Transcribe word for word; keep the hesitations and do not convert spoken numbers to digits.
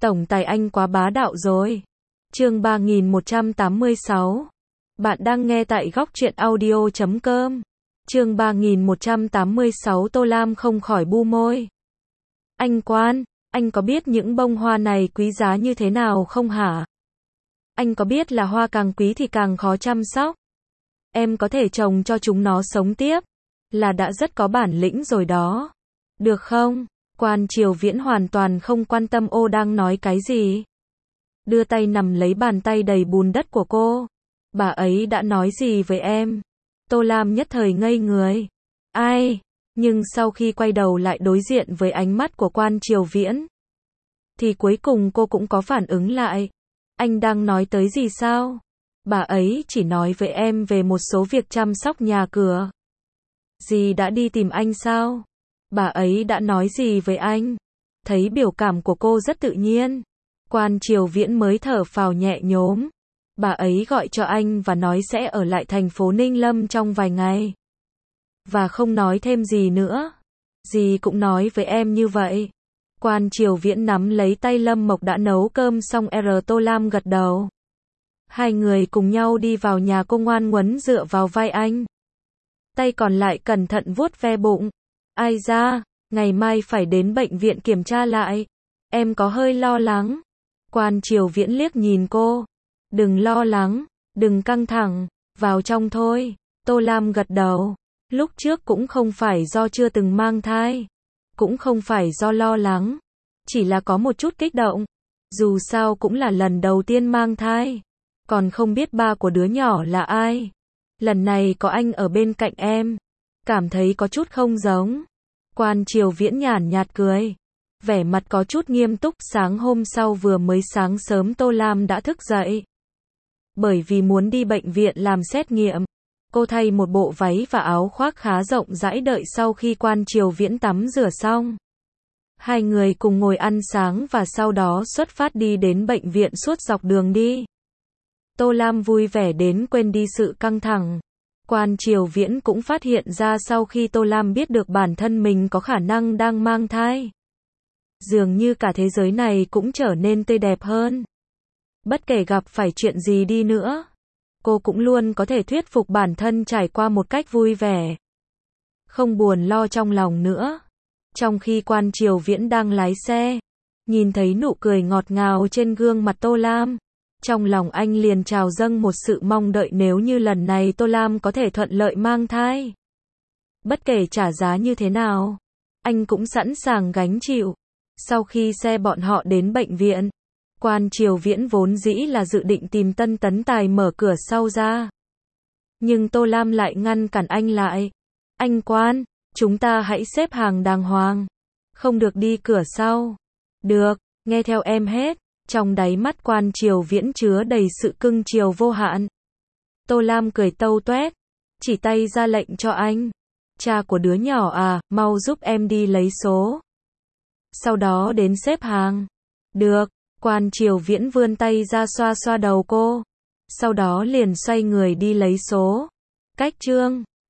Tổng tài anh quá bá đạo rồi. Chương ba nghìn một trăm tám mươi sáu. Bạn đang nghe tại góc truyện audio chấm com. Chương ba nghìn một trăm tám mươi sáu. Tô Lam không khỏi bu môi. Anh Quan, anh có biết những bông hoa này quý giá như thế nào không hả? Anh có biết là hoa càng quý thì càng khó chăm sóc? Em có thể trồng cho chúng nó sống tiếp, là đã rất có bản lĩnh rồi đó. Được không? Quan Triều Viễn hoàn toàn không quan tâm ô đang nói cái gì. Đưa tay nắm lấy bàn tay đầy bùn đất của cô. Bà ấy đã nói gì với em? Tô Lam nhất thời ngây người. Ai? Nhưng sau khi quay đầu lại đối diện với ánh mắt của Quan Triều Viễn, thì cuối cùng cô cũng có phản ứng lại. Anh đang nói tới gì sao? Bà ấy chỉ nói với em về một số việc chăm sóc nhà cửa. Dì đã đi tìm anh sao? Bà ấy đã nói gì với anh? Thấy biểu cảm của cô rất tự nhiên, Quan Triều Viễn mới thở phào nhẹ nhõm. Bà ấy gọi cho anh và nói sẽ ở lại thành phố Ninh Lâm trong vài ngày. Và không nói thêm gì nữa. Dì cũng nói với em như vậy. Quan Triều Viễn nắm lấy tay Lâm Mộc đã nấu cơm xong. R. Tô Lam gật đầu. Hai người cùng nhau đi vào nhà, cô ngoan ngoãn dựa vào vai anh. Tay còn lại cẩn thận vuốt ve bụng. Ai ra, ngày mai phải đến bệnh viện kiểm tra lại. Em có hơi lo lắng. Quan Triều Viễn liếc nhìn cô. Đừng lo lắng, đừng căng thẳng, vào trong thôi. Tô Lam gật đầu. Lúc trước cũng không phải do chưa từng mang thai, cũng không phải do lo lắng, chỉ là có một chút kích động. Dù sao cũng là lần đầu tiên mang thai, còn không biết ba của đứa nhỏ là ai. Lần này có anh ở bên cạnh em, cảm thấy có chút không giống. Quan Triều Viễn nhàn nhạt cười, vẻ mặt có chút nghiêm túc. Sáng hôm sau vừa mới sáng sớm Tô Lam đã thức dậy. Bởi vì muốn đi bệnh viện làm xét nghiệm, cô thay một bộ váy và áo khoác khá rộng rãi đợi sau khi Quan Triều Viễn tắm rửa xong. Hai người cùng ngồi ăn sáng và sau đó xuất phát đi đến bệnh viện. Suốt dọc đường đi, Tô Lam vui vẻ đến quên đi sự căng thẳng. Quan Triều Viễn cũng phát hiện ra sau khi Tô Lam biết được bản thân mình có khả năng đang mang thai, dường như cả thế giới này cũng trở nên tươi đẹp hơn. Bất kể gặp phải chuyện gì đi nữa, cô cũng luôn có thể thuyết phục bản thân trải qua một cách vui vẻ, không buồn lo trong lòng nữa. Trong khi Quan Triều Viễn đang lái xe, nhìn thấy nụ cười ngọt ngào trên gương mặt Tô Lam, trong lòng anh liền trào dâng một sự mong đợi. Nếu như lần này Tô Lam có thể thuận lợi mang thai, bất kể trả giá như thế nào, anh cũng sẵn sàng gánh chịu. Sau khi xe bọn họ đến bệnh viện, Quan Triều Viễn vốn dĩ là dự định tìm Tân Tấn Tài mở cửa sau ra, nhưng Tô Lam lại ngăn cản anh lại. Anh Quan, chúng ta hãy xếp hàng đàng hoàng, không được đi cửa sau. Được, nghe theo em hết. Trong đáy mắt Quan Triều Viễn chứa đầy sự cưng chiều vô hạn. Tô Lam cười tâu tuét, chỉ tay ra lệnh cho anh. Cha của đứa nhỏ à, mau giúp em đi lấy số, sau đó đến xếp hàng. Được. Quan Triều Viễn vươn tay ra xoa xoa đầu cô, sau đó liền xoay người đi lấy số. Cách chương